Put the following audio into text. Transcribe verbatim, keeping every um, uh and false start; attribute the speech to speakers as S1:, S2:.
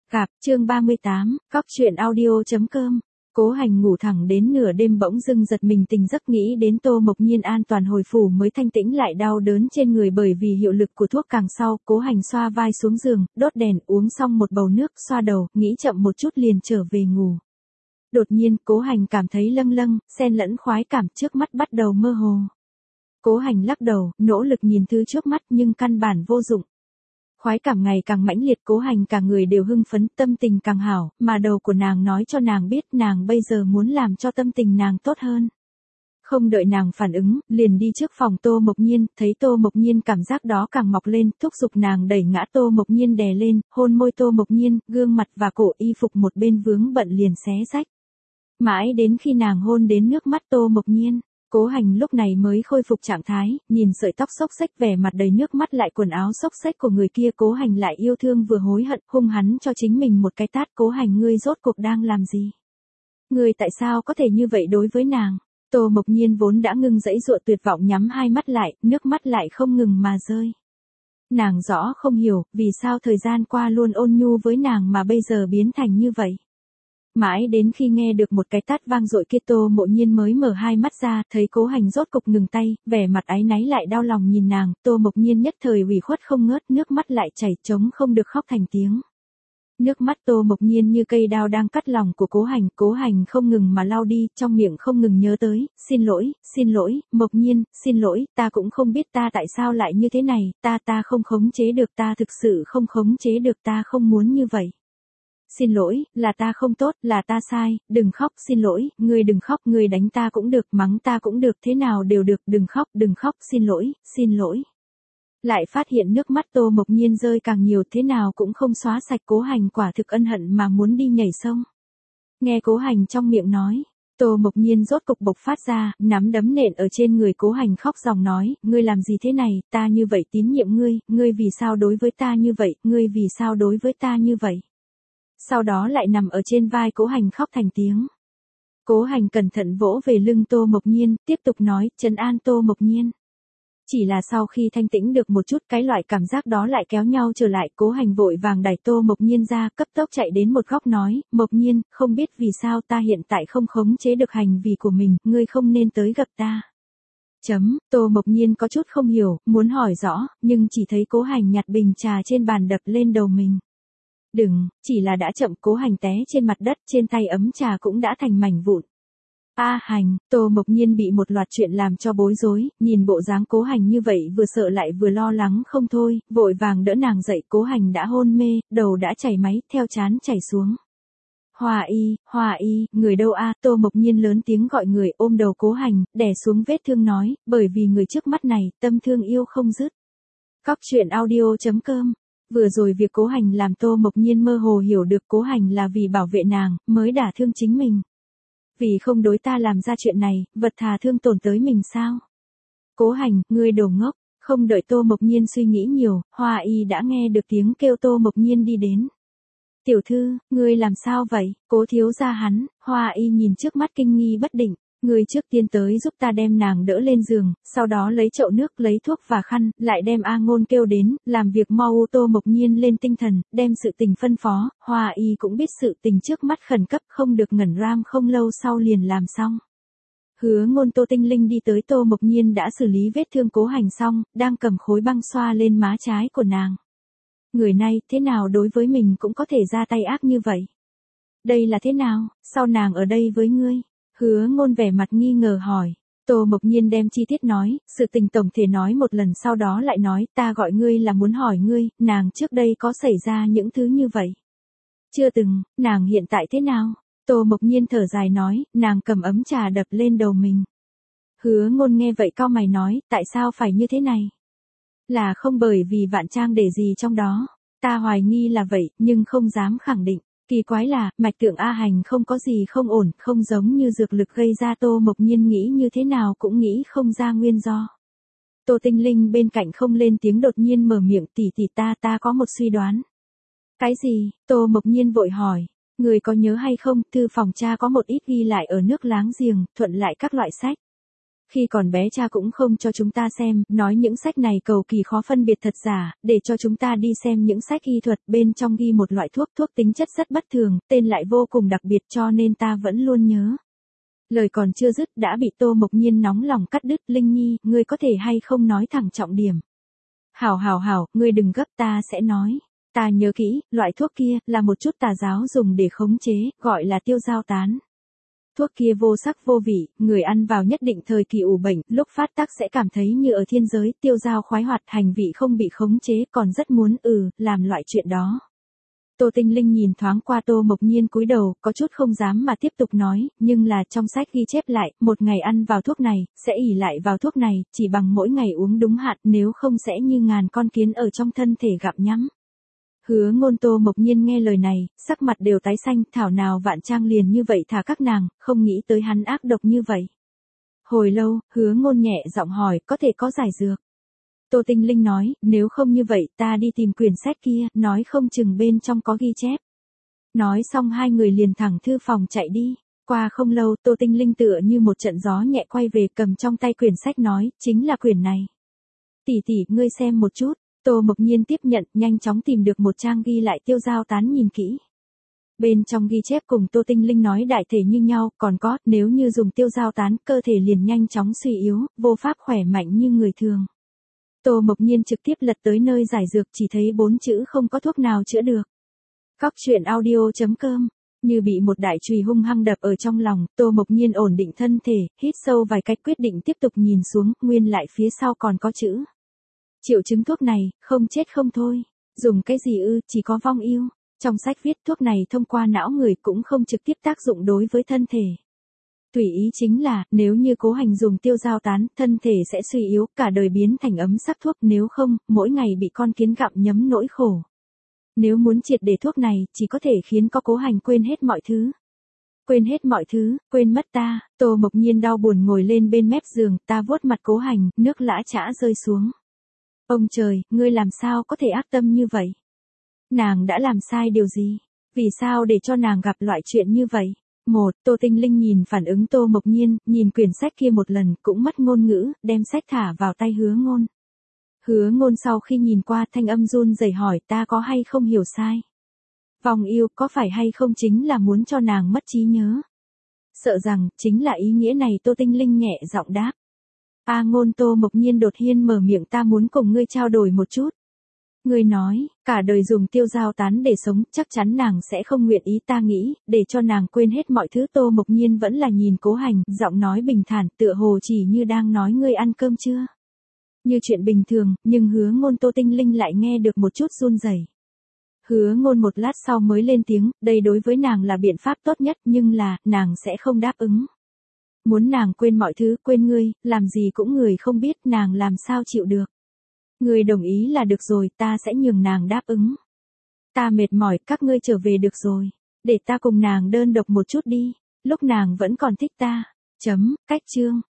S1: Cạp, chương ba mươi tám, cóc truyện audio.com. Cố Hành ngủ thẳng đến nửa đêm bỗng dưng giật mình tỉnh giấc nghĩ đến Tô Mộc Nhiên an toàn hồi phủ mới thanh tĩnh lại đau đớn trên người bởi vì hiệu lực của thuốc càng sau. Cố Hành xoa vai xuống giường, đốt đèn, uống xong một bầu nước, xoa đầu, nghĩ chậm một chút liền trở về ngủ. Đột nhiên, Cố Hành cảm thấy lâng lâng, xen lẫn khoái cảm, trước mắt bắt đầu mơ hồ. Cố Hành lắc đầu, nỗ lực nhìn thứ trước mắt nhưng căn bản vô dụng. Khoái cảm ngày càng mãnh liệt, Cố Hành cả người đều hưng phấn, tâm tình càng hảo, mà đầu của nàng nói cho nàng biết nàng bây giờ muốn làm cho tâm tình nàng tốt hơn. Không đợi nàng phản ứng, liền đi trước phòng Tô Mộc Nhiên, thấy Tô Mộc Nhiên cảm giác đó càng mọc lên, thúc giục nàng đẩy ngã Tô Mộc Nhiên đè lên, hôn môi Tô Mộc Nhiên, gương mặt và cổ y phục một bên vướng bận liền xé rách. Mãi đến khi nàng hôn đến nước mắt Tô Mộc Nhiên, Cố Hành lúc này mới khôi phục trạng thái, nhìn sợi tóc xốc xếch vẻ mặt đầy nước mắt lại quần áo xốc xếch của người kia. Cố Hành lại yêu thương vừa hối hận, hung hắn cho chính mình một cái tát. Cố Hành, ngươi rốt cuộc đang làm gì? Ngươi tại sao có thể như vậy đối với nàng? Tô Mộc Nhiên vốn đã ngưng dãy dụa tuyệt vọng nhắm hai mắt lại, nước mắt lại không ngừng mà rơi. Nàng rõ không hiểu, vì sao thời gian qua luôn ôn nhu với nàng mà bây giờ biến thành như vậy. Mãi đến khi nghe được một cái tát vang dội kia, Tô Mộ Nhiên mới mở hai mắt ra, thấy Cố Hành rốt cục ngừng tay, vẻ mặt áy náy lại đau lòng nhìn nàng. Tô Mộc Nhiên nhất thời ủy khuất không ngớt, nước mắt lại chảy trống không được khóc thành tiếng. Nước mắt Tô Mộc Nhiên như cây đao đang cắt lòng của Cố Hành. Cố Hành không ngừng mà lau đi, trong miệng không ngừng nhớ tới, xin lỗi, xin lỗi, Mộc Nhiên, xin lỗi, ta cũng không biết ta tại sao lại như thế này, ta ta không khống chế được, ta thực sự không khống chế được, ta không muốn như vậy. Xin lỗi, là ta không tốt, là ta sai, đừng khóc, xin lỗi, ngươi đừng khóc, ngươi đánh ta cũng được, mắng ta cũng được, thế nào đều được, đừng khóc, đừng khóc, xin lỗi, xin lỗi. Lại phát hiện nước mắt Tô Mộc Nhiên rơi càng nhiều, thế nào cũng không xóa sạch. Cố Hành quả thực ân hận mà muốn đi nhảy sông. Nghe Cố Hành trong miệng nói, Tô Mộc Nhiên rốt cục bộc phát ra, nắm đấm nện ở trên người Cố Hành, khóc ròng nói, ngươi làm gì thế này, ta như vậy tín nhiệm ngươi, ngươi vì sao đối với ta như vậy, ngươi vì sao đối với ta như vậy. Sau đó lại nằm ở trên vai Cố Hành khóc thành tiếng. Cố Hành cẩn thận vỗ về lưng Tô Mộc Nhiên, tiếp tục nói, trấn an Tô Mộc Nhiên. Chỉ là sau khi thanh tĩnh được một chút, cái loại cảm giác đó lại kéo nhau trở lại. Cố Hành vội vàng đẩy Tô Mộc Nhiên ra, cấp tốc chạy đến một góc nói, Mộc Nhiên, không biết vì sao ta hiện tại không khống chế được hành vi của mình, ngươi không nên tới gặp ta. Chấm, Tô Mộc Nhiên có chút không hiểu, muốn hỏi rõ, nhưng chỉ thấy Cố Hành nhặt bình trà trên bàn đập lên đầu mình. Đừng, chỉ là đã chậm. Cố Hành té trên mặt đất, trên tay ấm trà cũng đã thành mảnh vụn. A Hành, Tô Mộc Nhiên bị một loạt chuyện làm cho bối rối, nhìn bộ dáng Cố Hành như vậy vừa sợ lại vừa lo lắng không thôi, vội vàng đỡ nàng dậy. Cố Hành đã hôn mê, đầu đã chảy máy, theo trán chảy xuống. Hòa y, Hòa y, người đâu a? Tô Mộc Nhiên lớn tiếng gọi người, ôm đầu Cố Hành, đè xuống vết thương nói, bởi vì người trước mắt này, tâm thương yêu không dứt. Cóc truyện audio.com. Vừa rồi việc Cố Hành làm Tô Mộc Nhiên mơ hồ hiểu được, Cố Hành là vì bảo vệ nàng, mới đả thương chính mình. Vì không đối ta làm ra chuyện này, vật thà thương tổn tới mình sao? Cố Hành, ngươi đồ ngốc. Không đợi Tô Mộc Nhiên suy nghĩ nhiều, Hoa Y đã nghe được tiếng kêu Tô Mộc Nhiên đi đến. Tiểu thư, ngươi làm sao vậy? Cố thiếu gia hắn. Hoa Y nhìn trước mắt kinh nghi bất định. Ngươi trước tiên tới giúp ta đem nàng đỡ lên giường, sau đó lấy chậu nước, lấy thuốc và khăn, lại đem A Ngôn kêu đến, làm việc mau. Tô Mộc Nhiên lên tinh thần, đem sự tình phân phó. Hoa Y cũng biết sự tình trước mắt khẩn cấp, không được ngẩn ram, không lâu sau liền làm xong. Hứa Ngôn Tô Tinh Linh đi tới, Tô Mộc Nhiên đã xử lý vết thương Cố Hành xong, đang cầm khối băng xoa lên má trái của nàng. Người này, thế nào đối với mình cũng có thể ra tay ác như vậy? Đây là thế nào, sao nàng ở đây với ngươi? Hứa Ngôn vẻ mặt nghi ngờ hỏi. Tô Mộc Nhiên đem chi tiết nói, sự tình tổng thể nói một lần, sau đó lại nói, ta gọi ngươi là muốn hỏi ngươi, nàng trước đây có xảy ra những thứ như vậy? Chưa từng, nàng hiện tại thế nào? Tô Mộc Nhiên thở dài nói, nàng cầm ấm trà đập lên đầu mình. Hứa Ngôn nghe vậy cau mày nói, tại sao phải như thế này? Là không bởi vì Vạn Trang để gì trong đó? Ta hoài nghi là vậy, nhưng không dám khẳng định. Kỳ quái là, mạch tượng A Hành không có gì không ổn, không giống như dược lực gây ra. Tô Mộc Nhiên nghĩ như thế nào cũng nghĩ không ra nguyên do. Tô Tinh Linh bên cạnh không lên tiếng, đột nhiên mở miệng, tỷ tỷ ta ta có một suy đoán. Cái gì? Tô Mộc Nhiên vội hỏi. Người có nhớ hay không, thư phòng cha có một ít ghi lại ở nước láng giềng, thuận lại các loại sách. Khi còn bé cha cũng không cho chúng ta xem, nói những sách này cầu kỳ khó phân biệt thật giả, để cho chúng ta đi xem những sách y thuật, bên trong ghi một loại thuốc, thuốc tính chất rất bất thường, tên lại vô cùng đặc biệt cho nên ta vẫn luôn nhớ. Lời còn chưa dứt đã bị Tô Mộc Nhiên nóng lòng cắt đứt. Linh Nhi, ngươi có thể hay không nói thẳng trọng điểm. Hảo hảo hảo, ngươi đừng gấp, ta sẽ nói. Ta nhớ kỹ, loại thuốc kia, là một chút tà giáo dùng để khống chế, gọi là tiêu dao tán. Thuốc kia vô sắc vô vị, người ăn vào nhất định thời kỳ ủ bệnh, lúc phát tác sẽ cảm thấy như ở thiên giới, tiêu dao khoái hoạt, hành vị không bị khống chế, còn rất muốn ừ, làm loại chuyện đó. Tô Tinh Linh nhìn thoáng qua Tô Mộc Nhiên cúi đầu, có chút không dám mà tiếp tục nói, nhưng là trong sách ghi chép lại, một ngày ăn vào thuốc này, sẽ ỷ lại vào thuốc này, chỉ bằng mỗi ngày uống đúng hạn, nếu không sẽ như ngàn con kiến ở trong thân thể gặm nhắm. Hứa Ngôn Tô Mộc Nhiên nghe lời này, sắc mặt đều tái xanh, thảo nào Vạn Trang liền như vậy thả các nàng, không nghĩ tới hắn ác độc như vậy. Hồi lâu, Hứa Ngôn nhẹ giọng hỏi, có thể có giải dược. Tô Tinh Linh nói, nếu không như vậy ta đi tìm quyển sách kia, nói không chừng bên trong có ghi chép. Nói xong hai người liền thẳng thư phòng chạy đi. Qua không lâu, Tô Tinh Linh tựa như một trận gió nhẹ quay về, cầm trong tay quyển sách nói, chính là quyển này. Tỷ tỷ, ngươi xem một chút. Tô Mộc Nhiên tiếp nhận, nhanh chóng tìm được một trang ghi lại tiêu dao tán nhìn kỹ. Bên trong ghi chép cùng Tô Tinh Linh nói đại thể như nhau, còn có, nếu như dùng tiêu dao tán, cơ thể liền nhanh chóng suy yếu, vô pháp khỏe mạnh như người thường. Tô Mộc Nhiên trực tiếp lật tới nơi giải dược, chỉ thấy bốn chữ không có thuốc nào chữa được. Cóc truyện audio chấm com, như bị một đại chùy hung hăng đập ở trong lòng, Tô Mộc Nhiên ổn định thân thể, hít sâu vài cách quyết định tiếp tục nhìn xuống, nguyên lại phía sau còn có chữ. Triệu chứng thuốc này, không chết không thôi. Dùng cái gì ư, chỉ có vong yêu. Trong sách viết thuốc này thông qua não người cũng không trực tiếp tác dụng đối với thân thể. Tùy ý chính là, nếu như Cố Hành dùng tiêu dao tán, thân thể sẽ suy yếu, cả đời biến thành ấm sắc thuốc, nếu không, mỗi ngày bị con kiến gặm nhấm nỗi khổ. Nếu muốn triệt để thuốc này, chỉ có thể khiến có Cố Hành quên hết mọi thứ. Quên hết mọi thứ, quên mất ta. Tô Mộc Nhiên đau buồn ngồi lên bên mép giường, ta vuốt mặt Cố Hành, nước lã chã rơi xuống. Ông trời, ngươi làm sao có thể ác tâm như vậy? Nàng đã làm sai điều gì? Vì sao để cho nàng gặp loại chuyện như vậy? Một, Tô Tinh Linh nhìn phản ứng Tô Mộc Nhiên, nhìn quyển sách kia một lần, cũng mất ngôn ngữ, đem sách thả vào tay Hứa Ngôn. Hứa Ngôn sau khi nhìn qua, thanh âm run rẩy hỏi, ta có hay không hiểu sai? Vong yêu có phải hay không chính là muốn cho nàng mất trí nhớ? Sợ rằng, chính là ý nghĩa này. Tô Tinh Linh nhẹ giọng đáp. A Ngôn. Tô Mộc Nhiên đột nhiên mở miệng, ta muốn cùng ngươi trao đổi một chút. Ngươi nói, cả đời dùng tiêu dao tán để sống, chắc chắn nàng sẽ không nguyện ý. Ta nghĩ, để cho nàng quên hết mọi thứ. Tô Mộc Nhiên vẫn là nhìn Cố Hành, giọng nói bình thản, tựa hồ chỉ như đang nói ngươi ăn cơm chưa. Như chuyện bình thường, nhưng Hứa Ngôn Tô Tinh Linh lại nghe được một chút run rẩy. Hứa Ngôn một lát sau mới lên tiếng, đây đối với nàng là biện pháp tốt nhất, nhưng là, nàng sẽ không đáp ứng. Muốn nàng quên mọi thứ, quên ngươi, làm gì cũng người không biết, nàng làm sao chịu được. Ngươi đồng ý là được rồi, ta sẽ nhường nàng đáp ứng. Ta mệt mỏi, các ngươi trở về được rồi. Để ta cùng nàng đơn độc một chút đi, lúc nàng vẫn còn thích ta. Chấm, cách chương.